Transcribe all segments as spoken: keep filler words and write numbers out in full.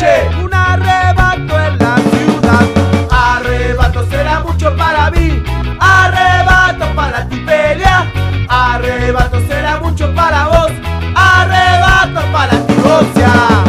escuché un arrebato en la ciudad. Arrebato será mucho para mí, arrebato para ti pelea. Arrebato será mucho para vos, arrebato para ti gocia.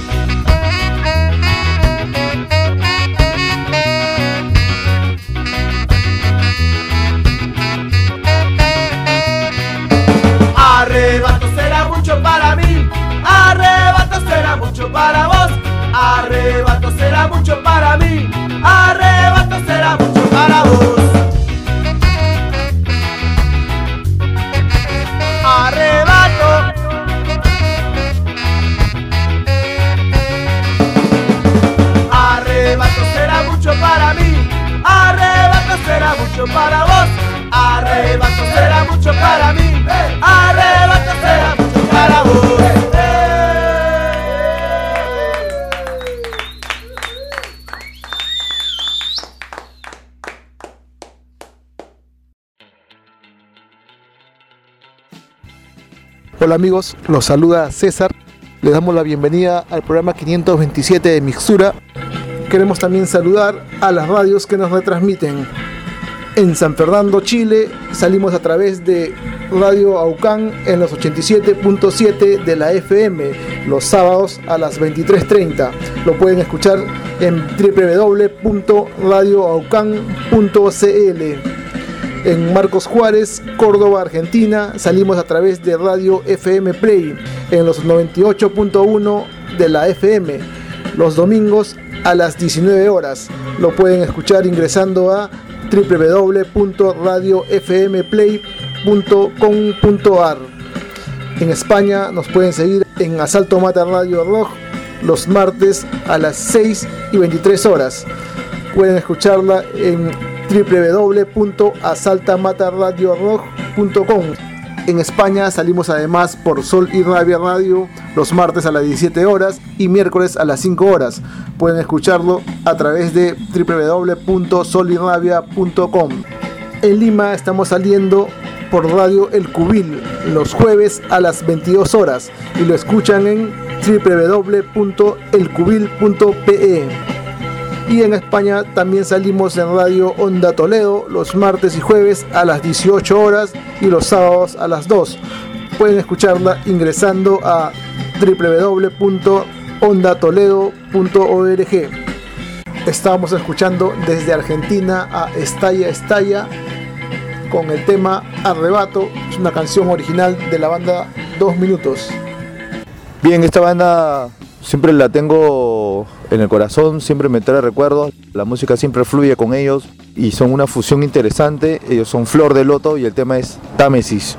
Arrebato será mucho para mí, arrebato será mucho para vos, arrebato será mucho para mí, arrebato será mucho para vos. Arrebato. Arrebato será mucho para mí, arrebato será mucho para vos, arrebato será mucho para mí, arrebato será mucho para vos. Hola amigos, los saluda César. Les damos la bienvenida al programa quinientos veintisiete de Mixtura. Queremos también saludar a las radios que nos retransmiten. En San Fernando, Chile, salimos a través de Radio Aucán en los ochenta y siete punto siete de la F M, los sábados a las veintitrés treinta. Lo pueden escuchar en doble u doble u doble u punto radio aucán punto c l. En Marcos Juárez, Córdoba, Argentina, salimos a través de Radio F M Play en los noventa y ocho punto uno de la F M, los domingos a las diecinueve horas. Lo pueden escuchar ingresando a doble u doble u doble u punto radio f m play punto com punto a r. En España nos pueden seguir en Asalto Mata Radio Rock los martes a las seis y veintitrés horas. Pueden escucharla en doble u doble u doble u punto asalta mata radio rock punto com. En España salimos además por Sol y Rabia Radio los martes a las diecisiete horas y miércoles a las cinco horas. Pueden escucharlo a través de doble u doble u doble u punto sol y rabia punto com. En Lima estamos saliendo por Radio El Cubil los jueves a las veintidós horas y lo escuchan en doble u doble u doble u punto el cubil punto p e. Y en España también salimos en Radio Onda Toledo los martes y jueves a las dieciocho horas y los sábados a las dos. Pueden escucharla ingresando a doble u doble u doble u punto onda toledo punto org. Estamos escuchando desde Argentina a Estalla Estalla con el tema Arrebato. Es una canción original de la banda Dos Minutos. Bien, esta banda siempre la tengo en el corazón, siempre me trae recuerdos, la música siempre fluye con ellos y son una fusión interesante. Ellos son Flor de Loto y el tema es Támesis.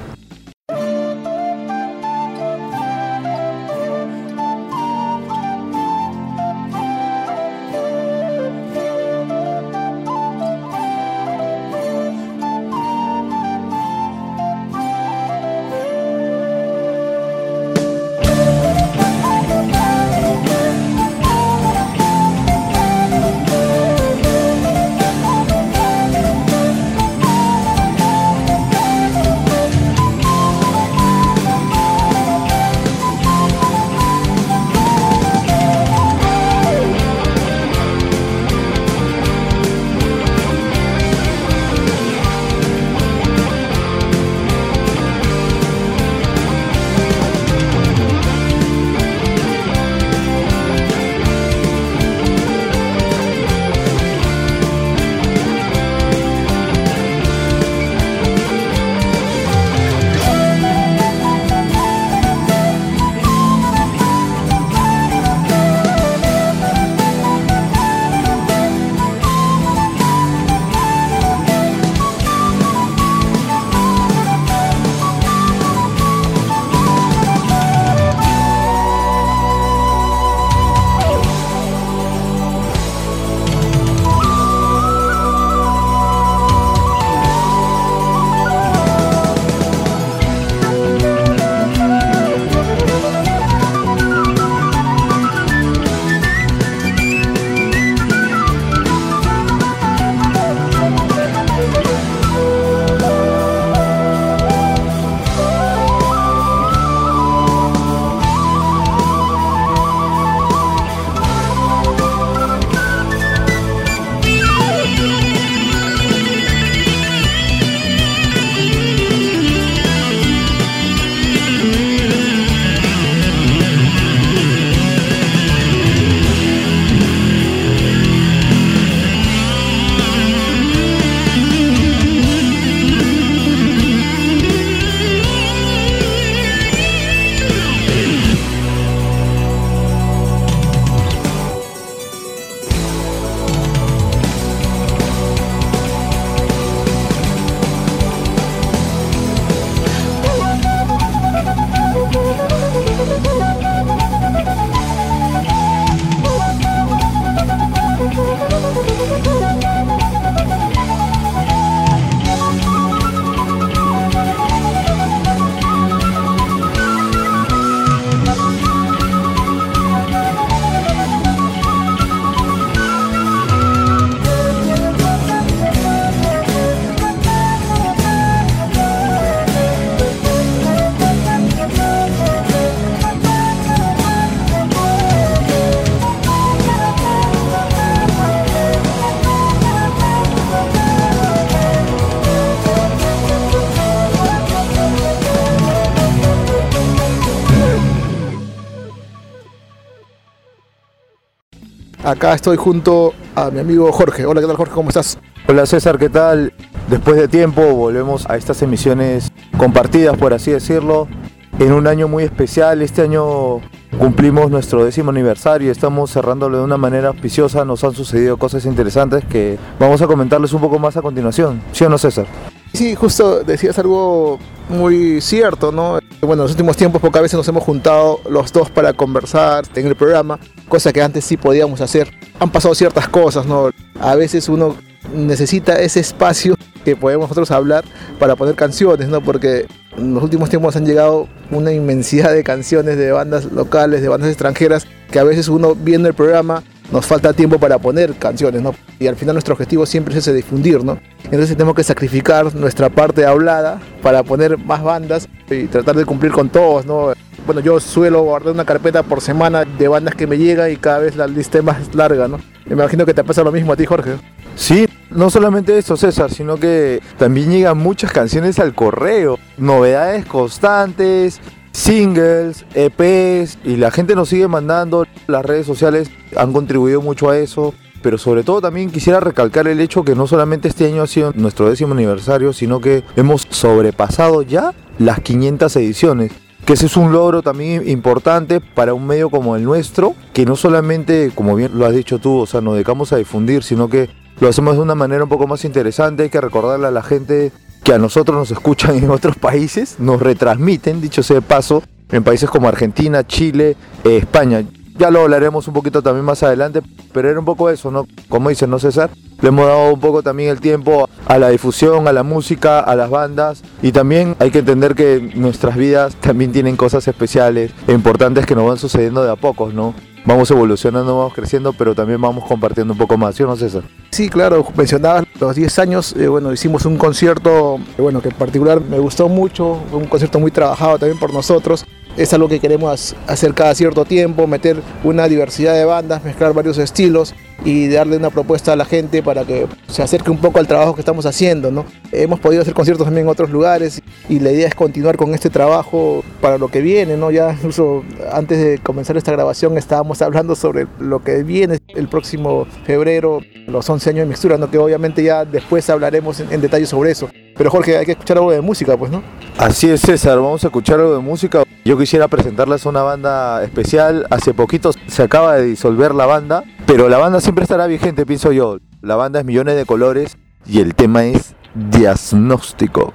Acá estoy junto a mi amigo Jorge. Hola, ¿qué tal, Jorge? ¿Cómo estás? Hola César, ¿qué tal? Después de tiempo volvemos a estas emisiones compartidas, por así decirlo, en un año muy especial. Este año cumplimos nuestro décimo aniversario y estamos cerrándolo de una manera auspiciosa. Nos han sucedido cosas interesantes que vamos a comentarles un poco más a continuación. ¿Sí o no, César? Sí, justo decías algo muy cierto, ¿no? Bueno, en los últimos tiempos pocas veces nos hemos juntado los dos para conversar en el programa, cosa que antes sí podíamos hacer. Han pasado ciertas cosas, ¿no? A veces uno necesita ese espacio que podemos nosotros hablar para poner canciones, ¿no? Porque en los últimos tiempos han llegado una inmensidad de canciones de bandas locales, de bandas extranjeras, que a veces uno viendo el programa nos falta tiempo para poner canciones, ¿no? Y al final nuestro objetivo siempre es ese, difundir, ¿no? Entonces tenemos que sacrificar nuestra parte hablada para poner más bandas y tratar de cumplir con todos, ¿no? Bueno, yo suelo guardar una carpeta por semana de bandas que me llegan y cada vez la lista es más larga, ¿no? Me imagino que te pasa lo mismo a ti, Jorge. Sí, no solamente eso, César, sino que también llegan muchas canciones al correo, novedades constantes, singles, E Pes, y la gente nos sigue mandando. Las redes sociales han contribuido mucho a eso, pero sobre todo también quisiera recalcar el hecho que no solamente este año ha sido nuestro décimo aniversario, sino que hemos sobrepasado ya las quinientas ediciones, que ese es un logro también importante para un medio como el nuestro, que no solamente, como bien lo has dicho tú, o sea, nos dedicamos a difundir, sino que lo hacemos de una manera un poco más interesante. Hay que recordarle a la gente que a nosotros nos escuchan en otros países, nos retransmiten, dicho sea de paso, en países como Argentina, Chile, eh, España. Ya lo hablaremos un poquito también más adelante, pero era un poco eso, ¿no? Como dicen, ¿no, César? Le hemos dado un poco también el tiempo a la difusión, a la música, a las bandas, y también hay que entender que nuestras vidas también tienen cosas especiales e importantes que nos van sucediendo de a pocos, ¿no? Vamos evolucionando, vamos creciendo, pero también vamos compartiendo un poco más, ¿sí o no, César? Sí, claro, mencionabas los diez años, eh, bueno, hicimos un concierto, eh, bueno, que en particular me gustó mucho, fue un concierto muy trabajado también por nosotros. Es algo que queremos hacer cada cierto tiempo, meter una diversidad de bandas, mezclar varios estilos y darle una propuesta a la gente para que se acerque un poco al trabajo que estamos haciendo, ¿no? Hemos podido hacer conciertos también en otros lugares y la idea es continuar con este trabajo para lo que viene, ¿no? Ya incluso antes de comenzar esta grabación estábamos hablando sobre lo que viene el próximo febrero, los once años de Mixtura, ¿no? Que obviamente ya después hablaremos en, en detalle sobre eso. Pero Jorge, hay que escuchar algo de música, pues, ¿no? Así es, César, vamos a escuchar algo de música. Yo quisiera presentarles una banda especial. Hace poquito se acaba de disolver la banda, pero la banda siempre estará vigente, pienso yo. La banda es Millones de Colores y el tema es Diagnóstico.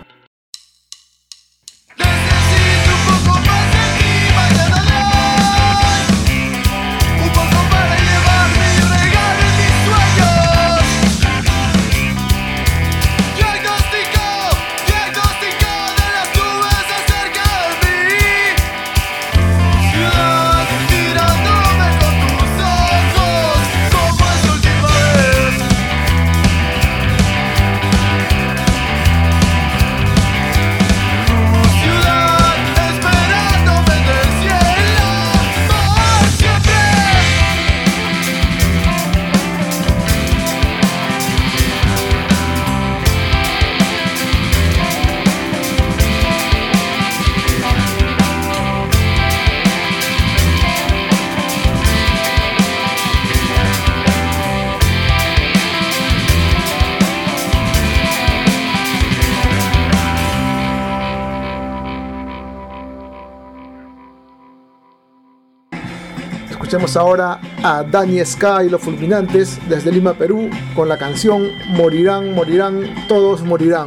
Escuchemos ahora a Dani Ska y los Fulminantes desde Lima, Perú, con la canción Morirán, morirán, todos morirán.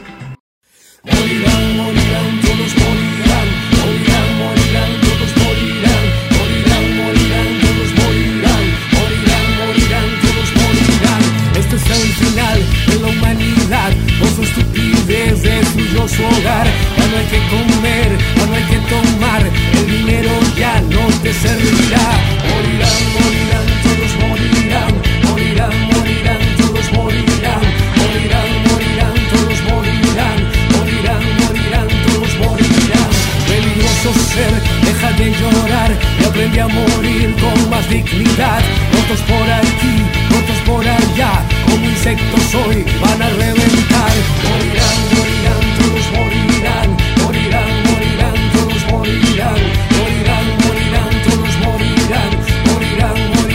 Morirán, morirán, todos morirán. Morirán, morirán, todos morirán. Morirán, morirán, todos morirán. Morirán, morirán, todos morirán. Este es el final de la humanidad. Por su estupidez destruyó su hogar. Ya no hay que comer, ya no hay que tomar. El dinero ya no te servirá. Morirán, morirán, todos morirán. Morirán, morirán, todos morirán. Morirán, morirán, todos morirán. Morirán, morirán, todos morirán. Peligroso ser, deja de llorar y aprende a morir con más dignidad. Otros por aquí, otros por allá, como insectos hoy van a reventar. Morirán, morirán, todos morirán. Morirán, morirán, todos morirán. Morirán, morirán, todos morirán. Morirán, morirán.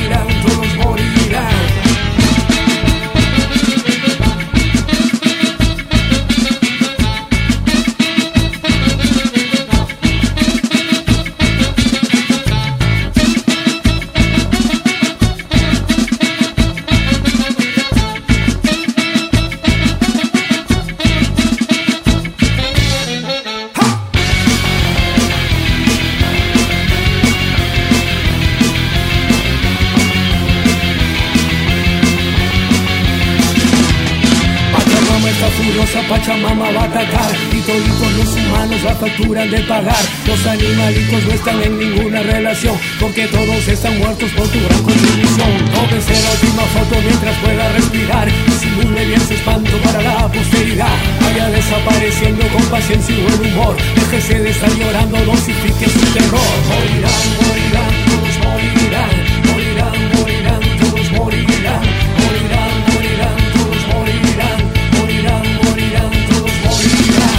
fama va a atacar y toditos los humanos la facturan de pagar. Los animalitos no están en ninguna relación, porque todos están muertos por tu gran contribución. Tómese la última foto mientras pueda respirar y simule bien su espanto para la posteridad. Vaya desapareciendo con paciencia y buen humor. Déjese de estar llorando, dosifique su terror. Morirán, morirán, todos morirán. Morirán, morirán, todos morirán. Morirán, morirán, todos morirán. Morirán, morirán, todos morirán.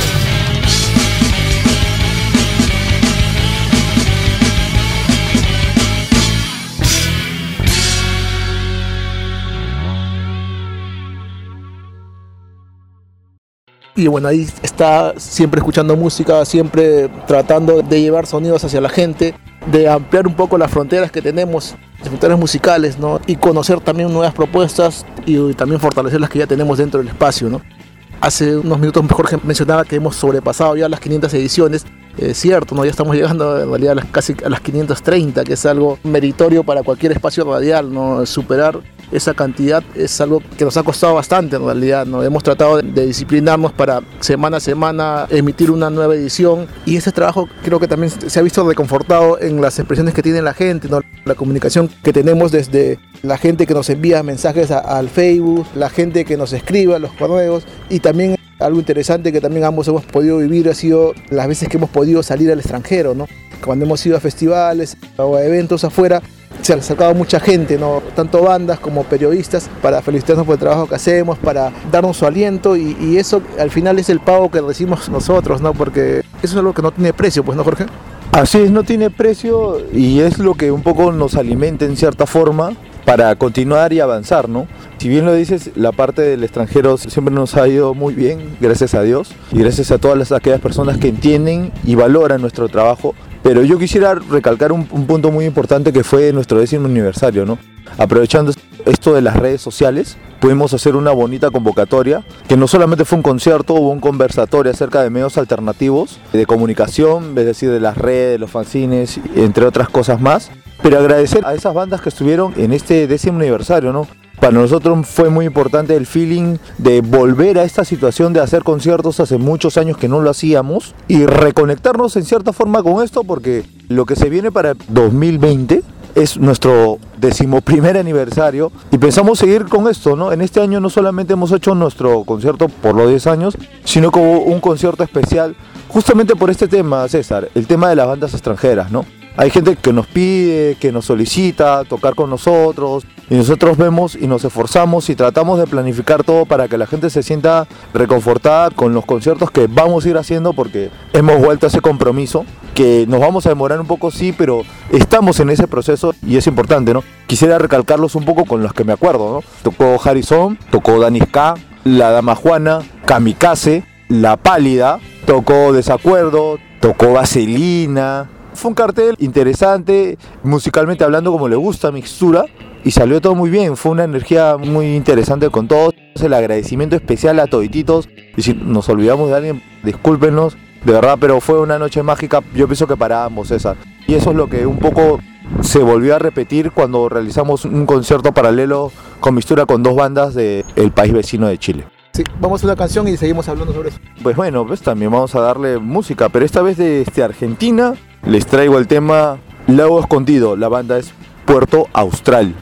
Y bueno, ahí está siempre escuchando música, siempre tratando de llevar sonidos hacia la gente, de ampliar un poco las fronteras que tenemos, las fronteras musicales, ¿no? Y conocer también nuevas propuestas y también fortalecer las que ya tenemos dentro del espacio, ¿no? Hace unos minutos Jorge mencionaba que hemos sobrepasado ya las quinientas ediciones. Es cierto, ¿no? Ya estamos llegando en realidad a las, casi a las quinientas treinta, que es algo meritorio para cualquier espacio radial, ¿no? Superar esa cantidad es algo que nos ha costado bastante en realidad, ¿no? Hemos tratado de, de disciplinarnos para semana a semana emitir una nueva edición, y ese trabajo creo que también se ha visto reconfortado en las expresiones que tiene la gente, ¿no? La comunicación que tenemos desde la gente que nos envía mensajes a, al Facebook, la gente que nos escribe a los correos, y también algo interesante que también ambos hemos podido vivir ha sido las veces que hemos podido salir al extranjero, ¿no? Cuando hemos ido a festivales o a eventos afuera, se ha acercado mucha gente, ¿no? Tanto bandas como periodistas, para felicitarnos por el trabajo que hacemos, para darnos su aliento, y, y eso al final es el pago que recibimos nosotros, ¿no? Porque eso es algo que no tiene precio, pues, ¿no, Jorge? Así es, no tiene precio, y es lo que un poco nos alimenta en cierta forma para continuar y avanzar, ¿no? Si bien lo dices, la parte del extranjero siempre nos ha ido muy bien, gracias a Dios, y gracias a todas las, aquellas personas que entienden y valoran nuestro trabajo. Pero yo quisiera recalcar un, un punto muy importante, que fue nuestro décimo aniversario, ¿no? Aprovechando esto de las redes sociales, pudimos hacer una bonita convocatoria, que no solamente fue un concierto, hubo un conversatorio acerca de medios alternativos de comunicación, es decir, de las redes, los fanzines, entre otras cosas más. Pero agradecer a esas bandas que estuvieron en este décimo aniversario, ¿no? Para nosotros fue muy importante el feeling de volver a esta situación de hacer conciertos hace muchos años que no lo hacíamos, y reconectarnos en cierta forma con esto, porque lo que se viene para dos mil veinte es nuestro decimoprimer aniversario y pensamos seguir con esto, ¿no? En este año no solamente hemos hecho nuestro concierto por los diez años, sino como un concierto especial justamente por este tema, César, el tema de las bandas extranjeras, ¿no? Hay gente que nos pide, que nos solicita tocar con nosotros, y nosotros vemos y nos esforzamos y tratamos de planificar todo para que la gente se sienta reconfortada con los conciertos que vamos a ir haciendo, porque hemos vuelto a ese compromiso, que nos vamos a demorar un poco, sí, pero estamos en ese proceso y es importante, ¿no? Quisiera recalcarlos un poco con los que me acuerdo, ¿no? Tocó Harrison, tocó Dani Ska, La Dama Juana, Kamikaze, La Pálida, tocó Desacuerdo, tocó Vaselina. Fue un cartel interesante, musicalmente hablando, como le gusta, Mixtura, y salió todo muy bien. Fue una energía muy interesante con todos. El agradecimiento especial a todititos, y si nos olvidamos de alguien, discúlpenos, de verdad, pero fue una noche mágica, yo pienso que para ambos, César. Y eso es lo que un poco se volvió a repetir cuando realizamos un concierto paralelo con Mixtura con dos bandas del país vecino de Chile. Sí, vamos a una canción y seguimos hablando sobre eso. Pues bueno, pues también vamos a darle música, pero esta vez de este, Argentina. Les traigo el tema Lago Escondido, la banda es Puerto Austral.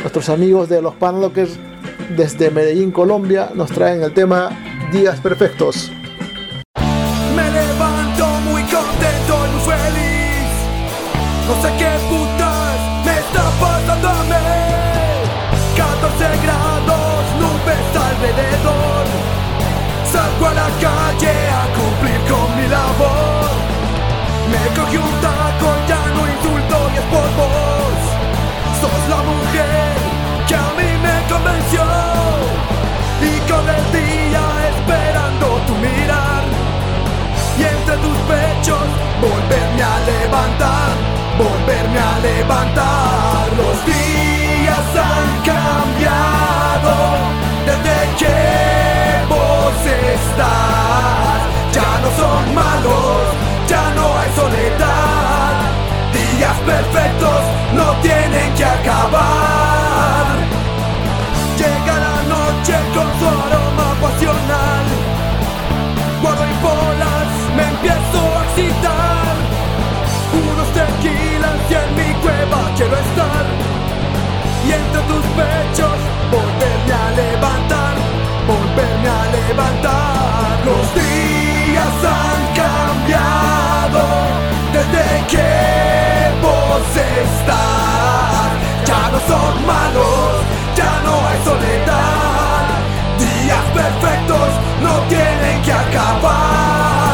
Nuestros amigos de los Panlockers desde Medellín, Colombia, nos traen el tema Días Perfectos. Me levanto muy contento y muy feliz. No sé qué putas me está pasando a mí. catorce grados, nubes alrededor. Salgo a la calle a cumplir con mi labor. Me cogí un taco, ya no insulto y es por vos. Sos la mujer que a mí me convenció. Y con el día esperando tu mirar. Y entre tus pechos volverme a levantar, volverme a levantar. Los días han cambiado desde que vos estás. Ya no son malos, ya no hay soledad. Días perfectos no tienen que acabar. Llega la noche con su aroma pasional. Guardo y bolas, me empiezo a excitar. Unos tequilas y en mi cueva quiero estar. Y entre tus pechos volverme a levantar, volverme a levantar. Los días han cambiado desde que vos estás. Ya no son malos, ya no hay soledad. Días perfectos no tienen que acabar.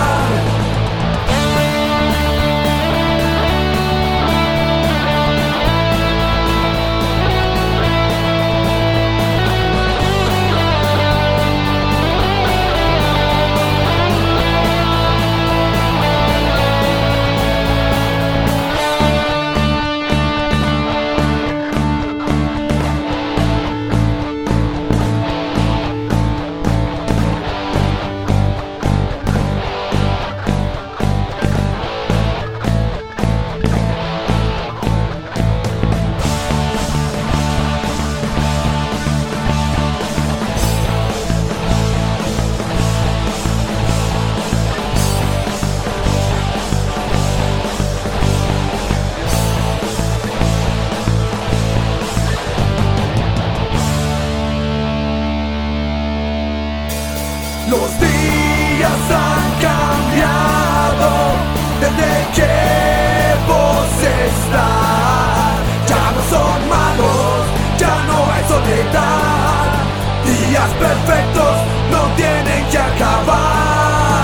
Los días han cambiado desde que vos estás. Ya no son malos, ya no hay soledad. Días perfectos no tienen que acabar.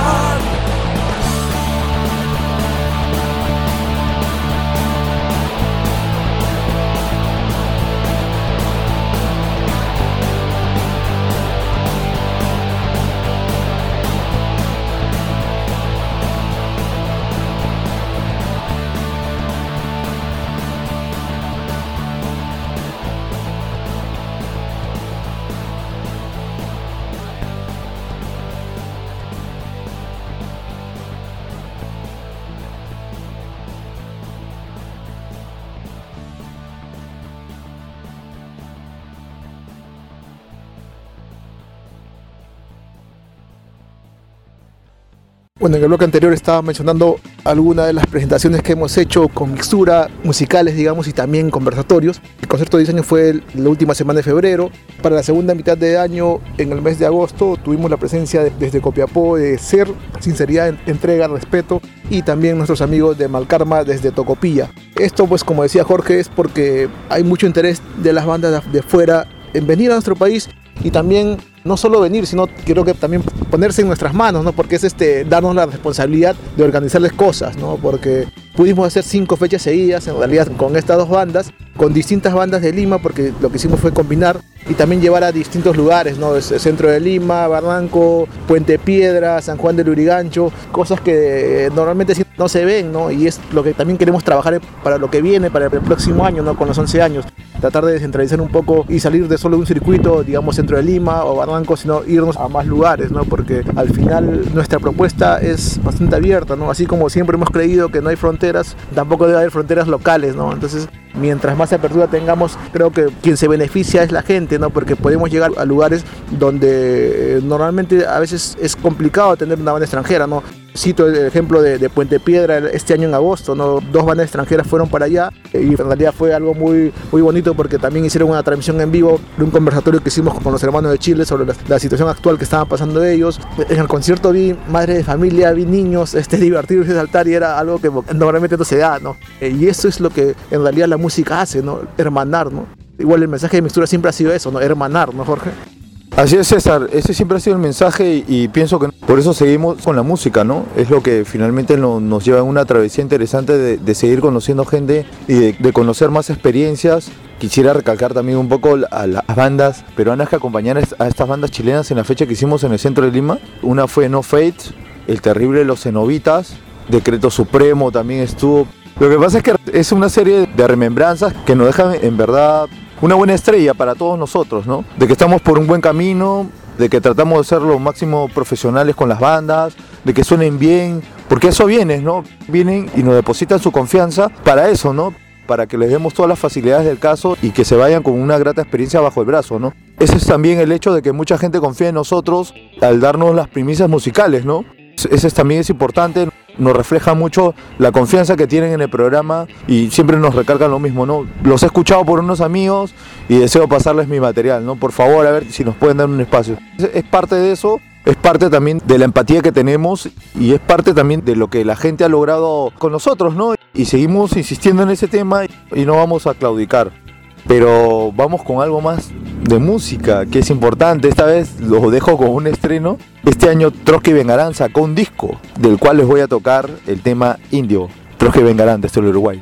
Bueno, en el bloque anterior estaba mencionando algunas de las presentaciones que hemos hecho con mixtura, musicales, digamos, y también conversatorios. El concierto de diseño fue el- la última semana de febrero. Para la segunda mitad de año, en el mes de agosto, tuvimos la presencia de- desde Copiapó de Ser, Sinceridad, en- Entrega, Respeto, y también nuestros amigos de Malkarma desde Tocopilla. Esto, pues, como decía Jorge, es porque hay mucho interés de las bandas de, de fuera en venir a nuestro país, y también no solo venir, sino creo que también ponerse en nuestras manos, ¿no? Porque es este, darnos la responsabilidad de organizarles cosas, ¿no? Porque pudimos hacer cinco fechas seguidas, en realidad con estas dos bandas, con distintas bandas de Lima, porque lo que hicimos fue combinar y también llevar a distintos lugares, ¿no? El centro de Lima, Barranco, Puente Piedra, San Juan del Lurigancho, cosas que eh, normalmente sí no se ven, ¿no? Y es lo que también queremos trabajar para lo que viene, para el próximo año, ¿no? Con los once años. Tratar de descentralizar un poco y salir de solo un circuito, digamos, centro de Lima o Barranco, sino irnos a más lugares, ¿no? Porque al final nuestra propuesta es bastante abierta, ¿no? Así como siempre hemos creído que no hay fronteras, tampoco debe haber fronteras locales, ¿no? Entonces, mientras más apertura tengamos, creo que quien se beneficia es la gente, ¿no? Porque podemos llegar a lugares donde eh, normalmente a veces es complicado tener una banda extranjera, ¿no? Cito el ejemplo de, de Puente Piedra este año en agosto, ¿no? Dos bandas extranjeras fueron para allá y en realidad fue algo muy, muy bonito porque también hicieron una transmisión en vivo de un conversatorio que hicimos con los hermanos de Chile sobre la, la situación actual que estaban pasando ellos. En el concierto vi madres de familia, vi niños este, divertirse, saltar y era algo que normalmente no se da, ¿no? Y eso es lo que en realidad la música hace, ¿no? Hermanar, ¿no? Igual el mensaje de Mixtura siempre ha sido eso, ¿no? Hermanar, ¿no, Jorge? Así es, César, ese siempre ha sido el mensaje y, y pienso que por eso seguimos con la música, ¿no? Es lo que finalmente no, nos lleva en una travesía interesante de, de seguir conociendo gente y de, de conocer más experiencias. Quisiera recalcar también un poco a las bandas peruanas que acompañaron a estas bandas chilenas en la fecha que hicimos en el centro de Lima. Una fue No Fate, El Terrible, Los Cenobitas, Decreto Supremo también estuvo. Lo que pasa es que es una serie de remembranzas que nos dejan en verdad una buena estrella para todos nosotros, ¿no? De que estamos por un buen camino, de que tratamos de ser lo máximo profesionales con las bandas, de que suenen bien, porque eso viene, ¿no? Vienen y nos depositan su confianza para eso, ¿no? Para que les demos todas las facilidades del caso y que se vayan con una grata experiencia bajo el brazo, ¿no? Ese es también el hecho de que mucha gente confía en nosotros al darnos las primicias musicales, ¿no? Ese también es importante, nos refleja mucho la confianza que tienen en el programa y siempre nos recalcan lo mismo, ¿no? Los he escuchado por unos amigos y deseo pasarles mi material, ¿no? Por favor, a ver si nos pueden dar un espacio. Es parte de eso, es parte también de la empatía que tenemos y es parte también de lo que la gente ha logrado con nosotros, ¿no? Y seguimos insistiendo en ese tema y no vamos a claudicar. Pero vamos con algo más de música, que es importante. Esta vez los dejo con un estreno. Este año Trotsky y Vengarán sacó un disco, del cual les voy a tocar el tema Indio. Trotsky y Vengarán, desde el Uruguay.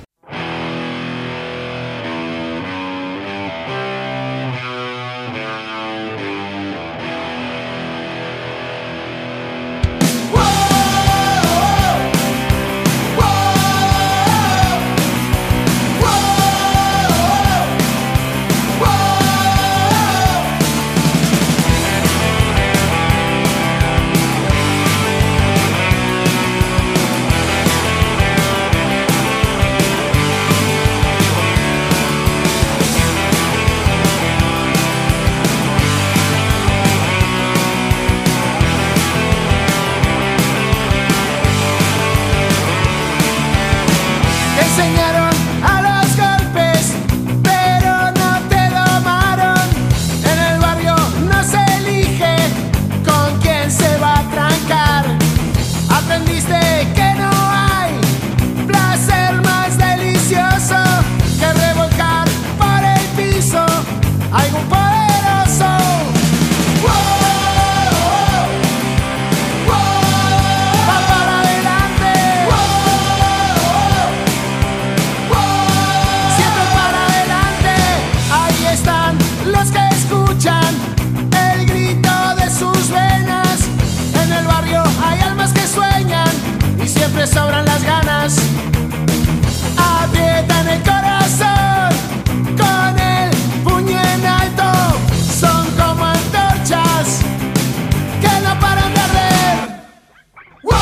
Sobran las ganas, aprietan el corazón con el puño en alto, son como antorchas que no paran de arder. ¡Wow!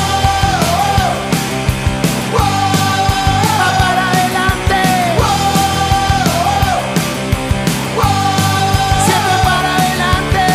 ¡Wow! ¡Va para adelante! ¡Wow! ¡Wow! ¡Siempre para adelante!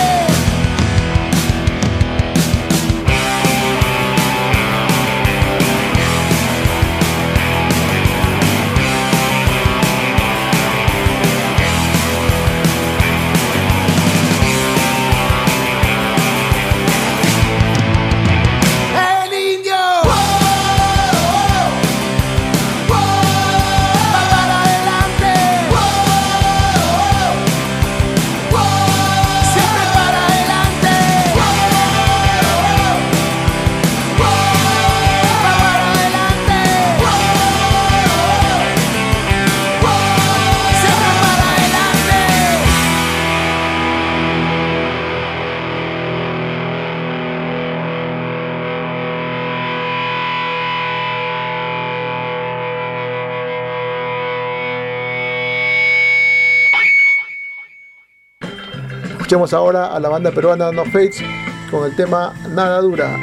Escuchemos ahora a la banda peruana No Fates con el tema Nada Dura.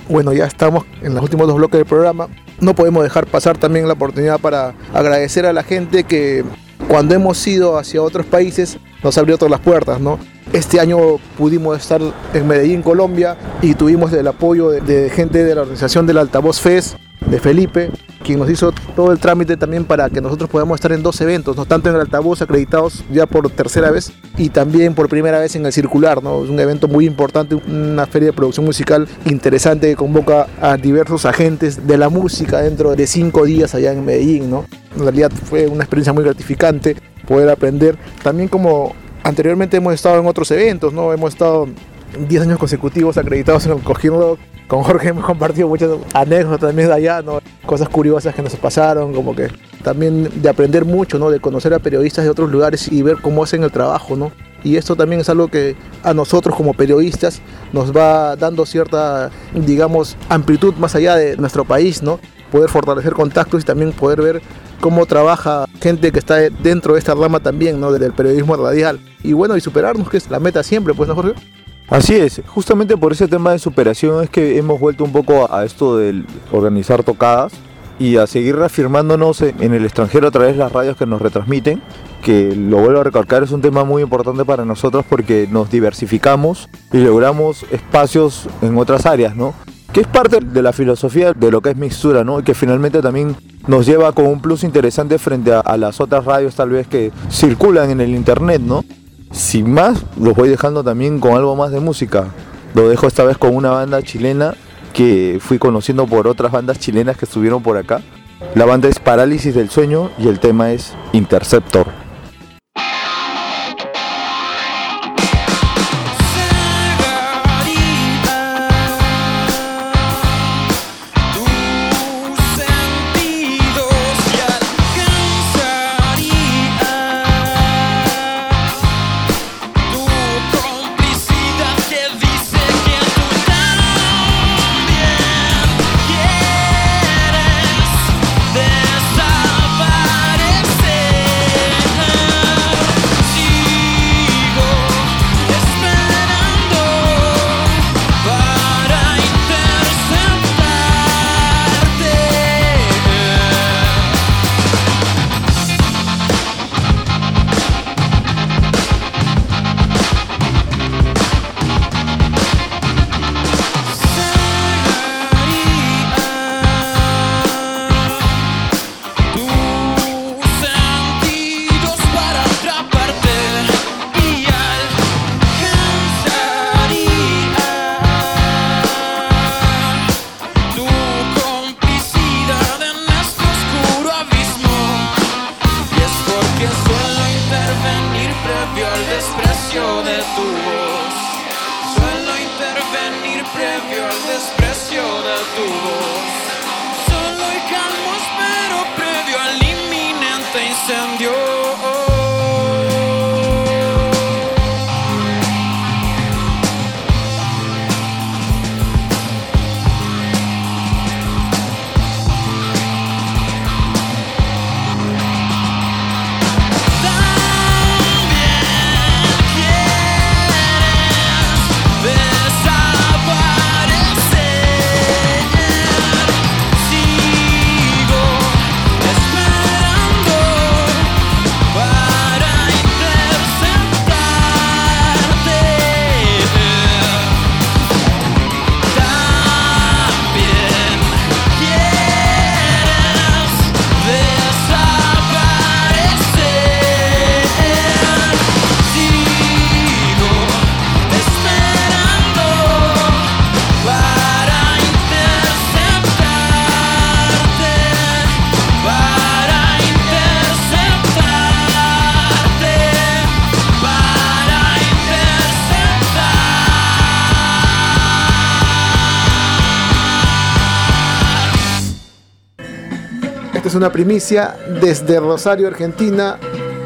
bueno, ya estamos en los últimos dos bloques del programa. No podemos dejar pasar también la oportunidad para agradecer a la gente que cuando hemos ido hacia otros países nos abrió todas las puertas, ¿no? Este año pudimos estar en Medellín, Colombia, y tuvimos el apoyo de, de gente de la organización del Altavoz Fest, de Felipe, quien nos hizo todo el trámite también para que nosotros podamos estar en dos eventos, ¿no? Tanto en el Altavoz, acreditados ya por tercera vez, y también por primera vez en el Circular, ¿no? Es un evento muy importante, una feria de producción musical interesante que convoca a diversos agentes de la música dentro de cinco días allá en Medellín, ¿no? En realidad fue una experiencia muy gratificante poder aprender, también como anteriormente hemos estado en otros eventos, ¿no? Hemos estado diez años consecutivos acreditados en el Cojín. Con Jorge hemos compartido muchas anécdotas también de allá, ¿no? Cosas curiosas que nos pasaron, como que también de aprender mucho, ¿no? De conocer a periodistas de otros lugares y ver cómo hacen el trabajo, ¿no? Y esto también es algo que a nosotros como periodistas nos va dando cierta, digamos, amplitud más allá de nuestro país, ¿no? Poder fortalecer contactos y también poder ver cómo trabaja gente que está dentro de esta rama también, ¿no? Del periodismo radial. Y bueno, y superarnos, que es la meta siempre, pues, ¿no, Jorge? Así es, justamente por ese tema de superación es que hemos vuelto un poco a esto de organizar tocadas y a seguir reafirmándonos en el extranjero a través de las radios que nos retransmiten, que lo vuelvo a recalcar, es un tema muy importante para nosotros porque nos diversificamos y logramos espacios en otras áreas, ¿no? Que es parte de la filosofía de lo que es Mixtura, ¿no? Y que finalmente también nos lleva con un plus interesante frente a, a las otras radios tal vez que circulan en el internet, ¿no? Sin más, los voy dejando también con algo más de música. Lo dejo esta vez con una banda chilena que fui conociendo por otras bandas chilenas que estuvieron por acá. La banda es Parálisis del Sueño y el tema es Interceptor. Es una primicia desde Rosario, Argentina.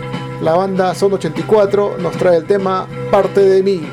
La banda Son ochenta y cuatro nos trae el tema Parte de mí.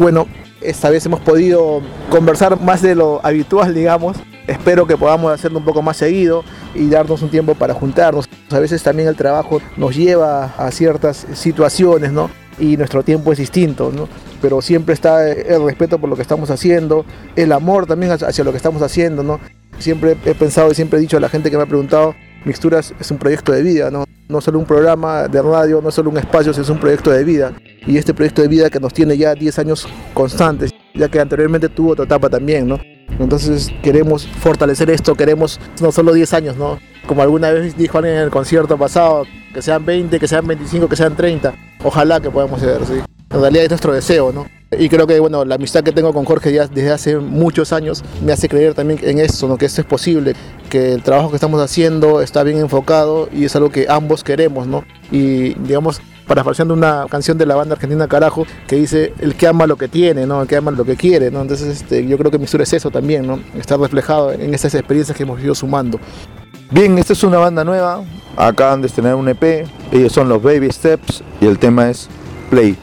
Bueno, esta vez hemos podido conversar más de lo habitual, digamos. Espero que podamos hacerlo un poco más seguido y darnos un tiempo para juntarnos. A veces también el trabajo nos lleva a ciertas situaciones, ¿no? Y nuestro tiempo es distinto, ¿no? Pero siempre está el respeto por lo que estamos haciendo, el amor también hacia lo que estamos haciendo, ¿no? Siempre he pensado y siempre he dicho a la gente que me ha preguntado, Mixturas es un proyecto de vida, ¿no? No solo un programa de radio, no solo un espacio, es un proyecto de vida. Y este proyecto de vida que nos tiene ya diez años constantes, ya que anteriormente tuvo otra etapa también, ¿no? Entonces queremos fortalecer esto, queremos no solo diez años, ¿no? Como alguna vez dijo alguien en el concierto pasado, que sean veinte, que sean veinticinco, que sean treinta. Ojalá que podamos ser, ¿sí? En realidad es nuestro deseo, ¿no? Y creo que, bueno, la amistad que tengo con Jorge ya desde hace muchos años me hace creer también en eso, ¿no? Que esto es posible, que el trabajo que estamos haciendo está bien enfocado y es algo que ambos queremos, ¿no? Y, digamos, parafraseando una canción de la banda argentina Carajo, que dice, el que ama lo que tiene, ¿no? El que ama lo que quiere, ¿no? Entonces, este, yo creo que Mixtura es eso también, ¿no? Está reflejado en esas experiencias que hemos ido sumando. Bien, esta es una banda nueva, acaban de estrenar un E P, ellos son los Baby Steps y el tema es Play.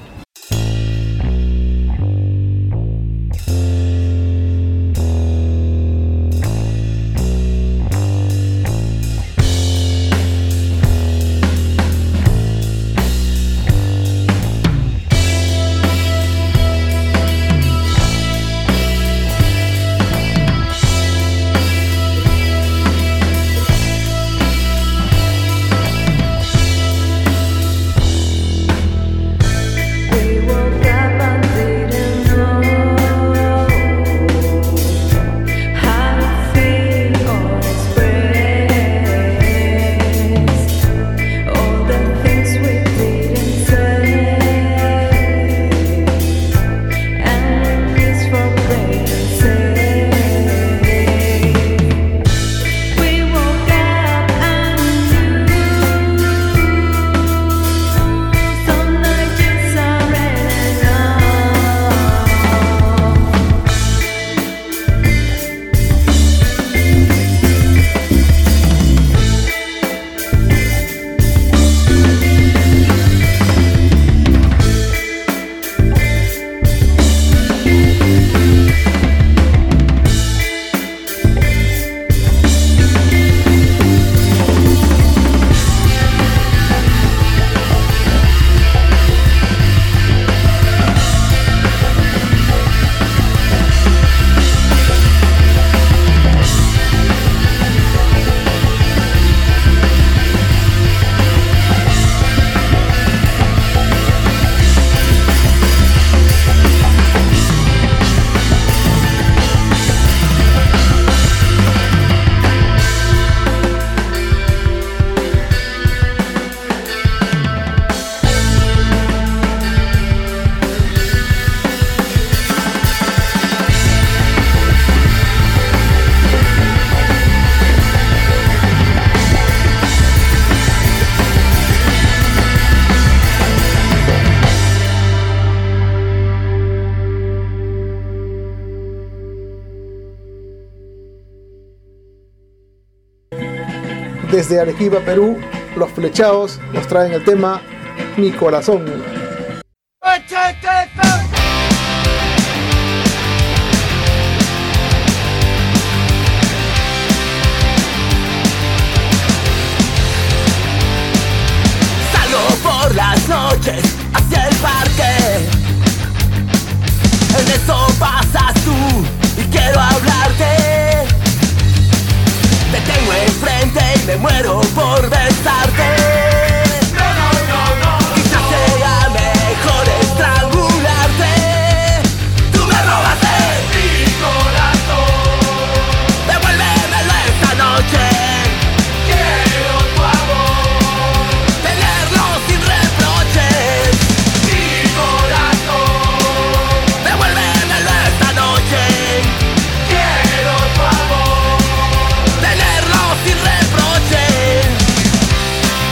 Desde Arequipa, Perú, los flechados nos traen el tema Mi Corazón. Salgo por las noches hacia el parque. En eso pasas tú y quiero hablarte. Te tengo enfrente y me muero por besarte. No, no, no, no. Quizás sea mejor estrangularte. Tú me robaste mi corazón. Devuélvemelo esta noche. Quiero tu amor. Tenerlo sin reproches. Mi corazón. Devuélvemelo esta noche. Quiero tu amor. Tenerlo sin reproches.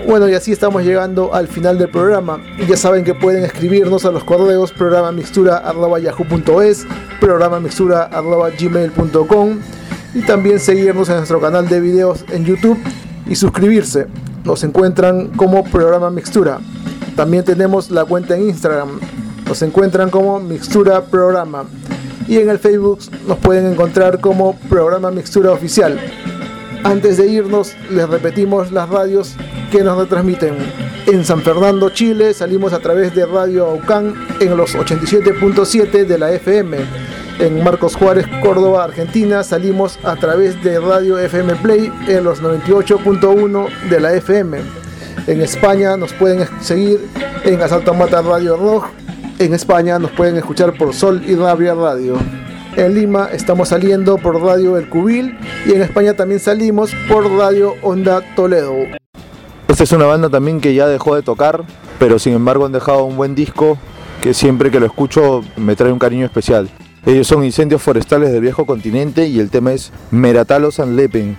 Bueno, y así estamos llegando al final del programa. Ya saben que pueden escribirnos a los correos programa mixtura arroba yahoo punto es, programa mixtura arroba gmail punto com, y también seguirnos en nuestro canal de videos en YouTube y suscribirse. Nos encuentran como Programa Mixtura. También tenemos la cuenta en Instagram. Nos encuentran como Mixtura Programa. Y en el Facebook nos pueden encontrar como Programa Mixtura Oficial. Antes de irnos, les repetimos las radios que nos retransmiten. En San Fernando, Chile, salimos a través de Radio Aucán en los ochenta y siete punto siete de la F M. En Marcos Juárez, Córdoba, Argentina, salimos a través de Radio F M Play en los noventa y ocho punto uno de la F M. En España nos pueden seguir en Asalto Mata Radio Rock. En España nos pueden escuchar por Sol y Rabia Radio. En Lima estamos saliendo por Radio El Cubil y en España también salimos por Radio Onda Toledo. Esta es una banda también que ya dejó de tocar, pero sin embargo han dejado un buen disco que siempre que lo escucho me trae un cariño especial. Ellos son Incendios Forestales del Viejo Continente y el tema es Meratalos and Lepen.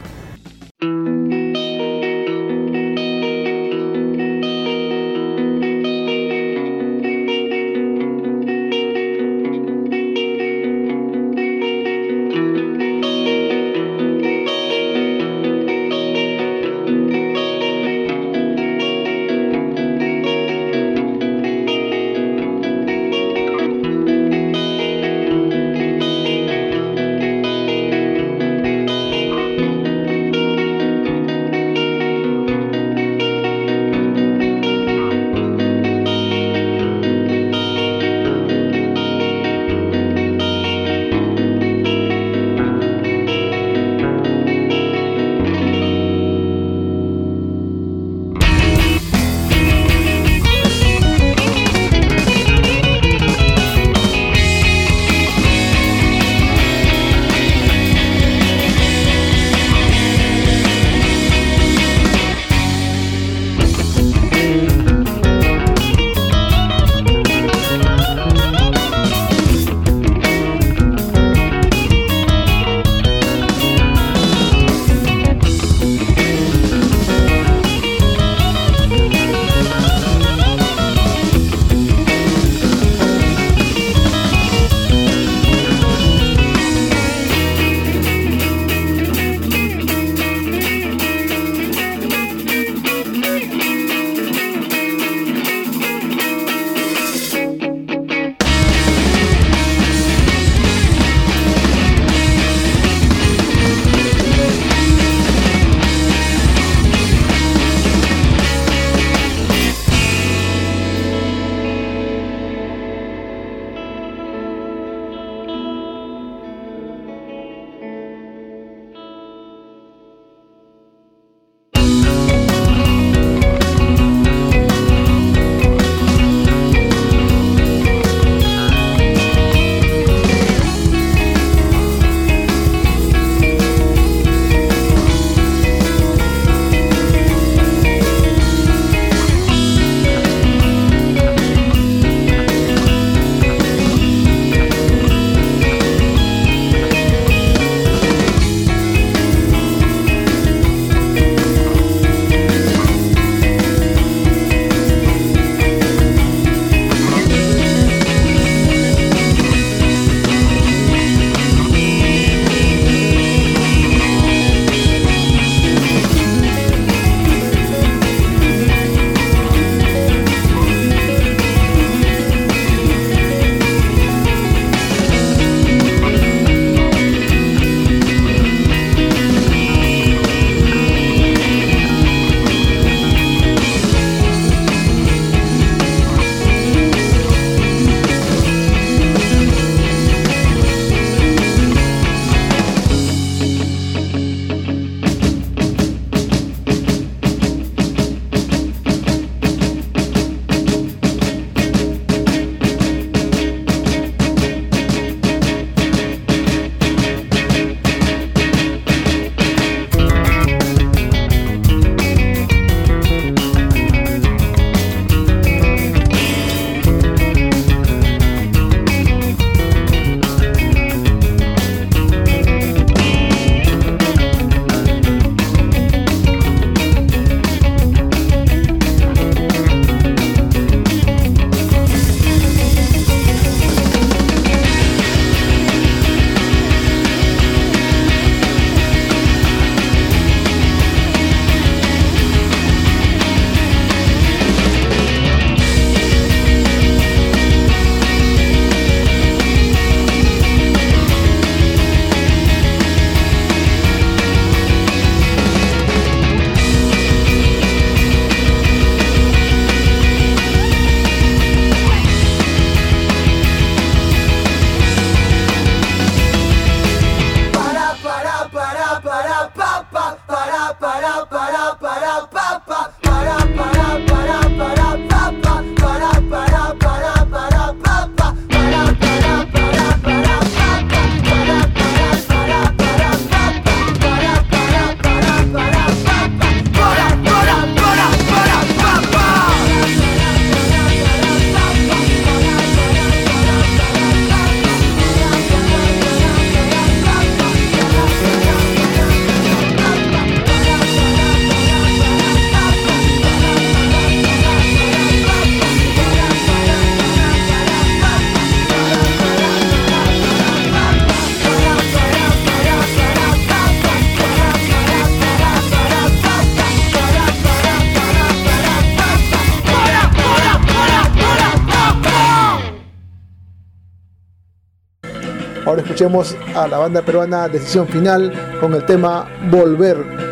Ahora escuchemos a la banda peruana Decisión Final con el tema Volver.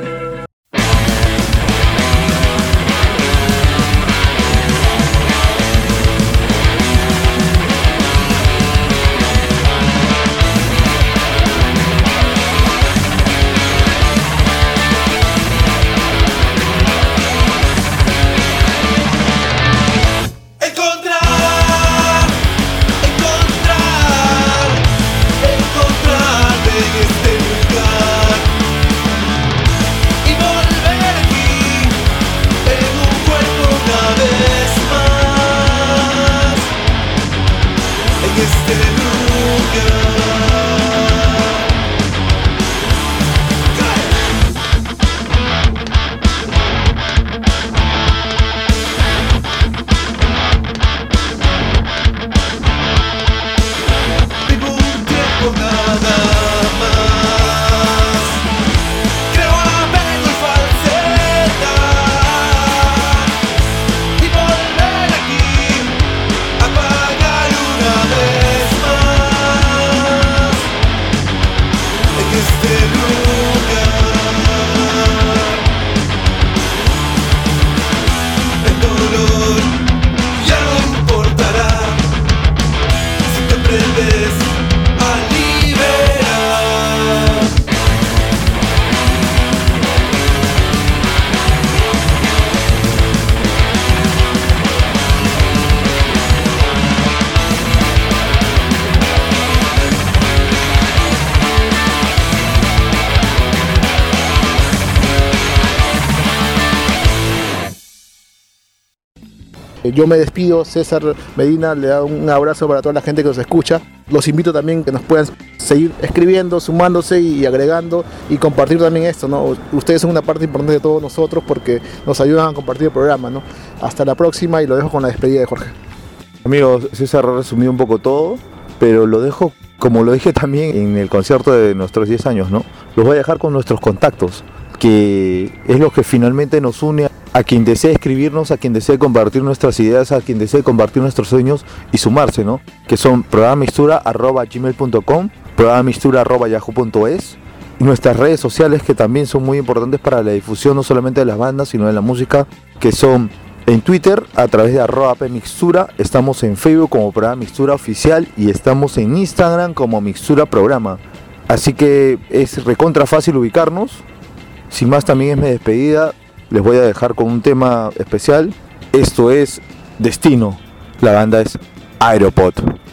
Yo me despido, César Medina, le da un abrazo para toda la gente que nos escucha. Los invito también que nos puedan seguir escribiendo, sumándose y agregando y compartir también esto, ¿no? Ustedes son una parte importante de todos nosotros porque nos ayudan a compartir el programa, ¿no? Hasta la próxima y lo dejo con la despedida de Jorge. Amigos, César ha resumido un poco todo, pero lo dejo como lo dije también en el concierto de nuestros diez años, ¿no? Los voy a dejar con nuestros contactos, que es lo que finalmente nos une a quien desee escribirnos, a quien desee compartir nuestras ideas, a quien desee compartir nuestros sueños y sumarse, ¿no? Que son programamistura arroba gmail punto com, programamistura arroba yahoo punto es y nuestras redes sociales que también son muy importantes para la difusión no solamente de las bandas sino de la música, que son en Twitter a través de arroba pmixtura, estamos en Facebook como Programa Mixtura Oficial y estamos en Instagram como Mixtura Programa. Así que es recontra fácil ubicarnos. Sin más, también es mi despedida. Les voy a dejar con un tema especial. Esto es Destino. La banda es Aeropod.